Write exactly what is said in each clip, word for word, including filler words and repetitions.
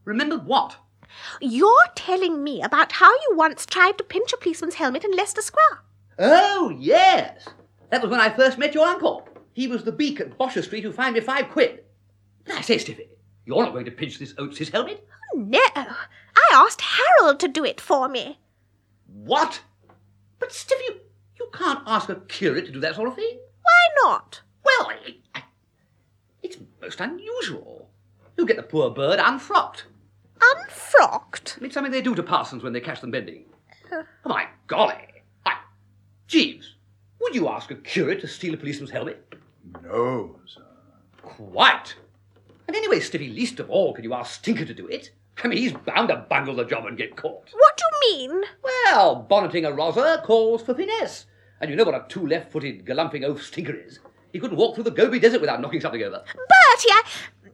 Remembered what? You're telling me about how you once tried to pinch a policeman's helmet in Leicester Square. Oh, yes. That was when I first met your uncle. He was the beak at Bosher Street who fined me five quid. But I say, Stiffy, you're not going to pinch this Oates' helmet? No, I asked Harold to do it for me. What? But, Stiffy, you, you can't ask a curate to do that sort of thing. Why not? Well, I, I, it's most unusual. You get the poor bird unfrocked. Unfrocked? It's something they do to parsons when they catch them bending. Uh. Oh, my golly. I, Jeeves, would you ask a curate to steal a policeman's helmet? No, sir. Quite. And anyway, Stiffy, least of all can you ask Stinker to do it. I mean, he's bound to bungle the job and get caught. What do you mean? Well, bonneting a rozzer calls for finesse. And you know what a two left-footed, galumphing oaf Stinker is. He couldn't walk through the Gobi Desert without knocking something over. Bertie, I...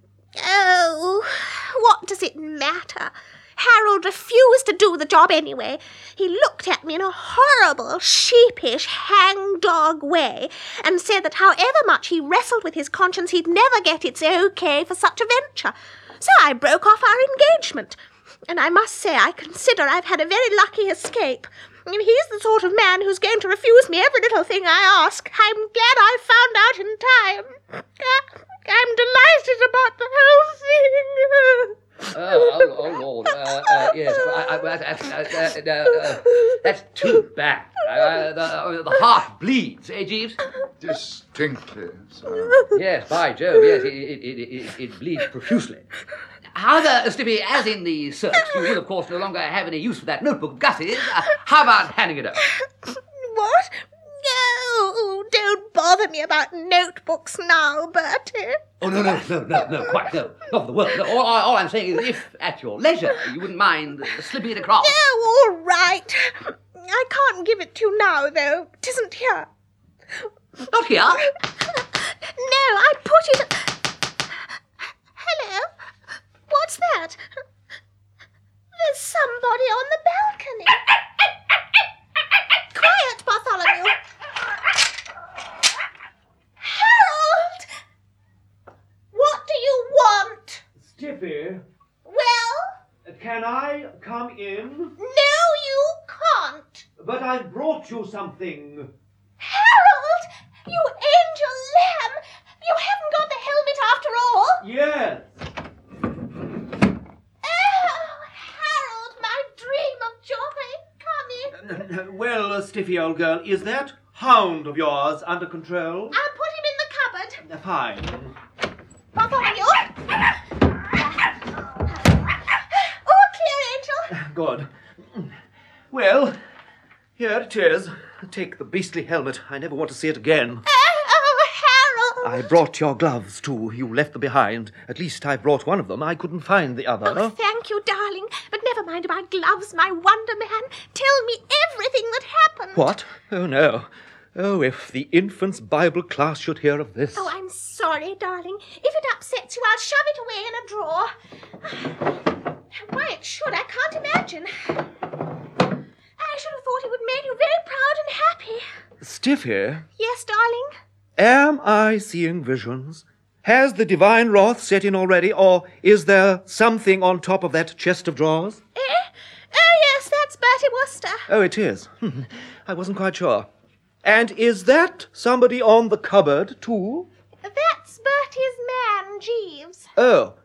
Oh, what does it matter? Harold refused to do the job anyway. He looked at me in a horrible, sheepish, hang-dog way and said that however much he wrestled with his conscience, he'd never get its okay for such a venture. So I broke off our engagement. And I must say, I consider I've had a very lucky escape. He's the sort of man who's going to refuse me every little thing I ask. I'm glad I found out in time. I'm delighted about the whole thing. Oh, oh, oh, Lord. Uh, uh, yes, I, I, uh, uh, uh, uh, that's too bad. Uh, the, uh, the heart bleeds, eh, Jeeves? Distinctly, sir. Yes, by Jove, yes, it, it, it, it, it bleeds profusely. However, Stiffy, as in the search, you will, of course, no longer have any use for that notebook of Gus's. Uh, how about handing it over? What? No, don't bother me about notebooks now, Bertie. Oh, no, no, no, no, no, quite, no, not for the world. No, all, all I'm saying is if, at your leisure, you wouldn't mind slipping it across. No, all right. I can't give it to you now, though. It isn't here. Not here? No, I put it... Hello? What's that? There's somebody on the balcony. Quiet, Bartholomew. Harold! What do you want? Stiffy. Well? Can I come in? No, you can't. But I've brought you something. Harold! You angel lamb! You haven't got the helmet after all? Yes. Well, uh, Stiffy, old girl, is that hound of yours under control? I'll put him in the cupboard. Uh, fine. Bartholomew? All clear, Angel. Good. Well, here it is. Take the beastly helmet. I never want to see it again. Oh, Harold. I brought your gloves, too. You left them behind. At least I brought one of them. I couldn't find the other. Oh, thank you, darling. But never mind about gloves, my wonder man. Tell me everything that happened. What? Oh, no. Oh, if the infant's Bible class should hear of this. Oh, I'm sorry, darling. If it upsets you, I'll shove it away in a drawer. Why it should, I can't imagine. I should have thought it would make you very proud and happy. Stiffy? Yes, darling? Am I seeing visions? Has the divine wrath set in already, or is there something on top of that chest of drawers? Eh? Oh, yes, that's Bertie Wooster. Oh, it is. I wasn't quite sure. And is that somebody on the cupboard, too? That's Bertie's man, Jeeves. Oh,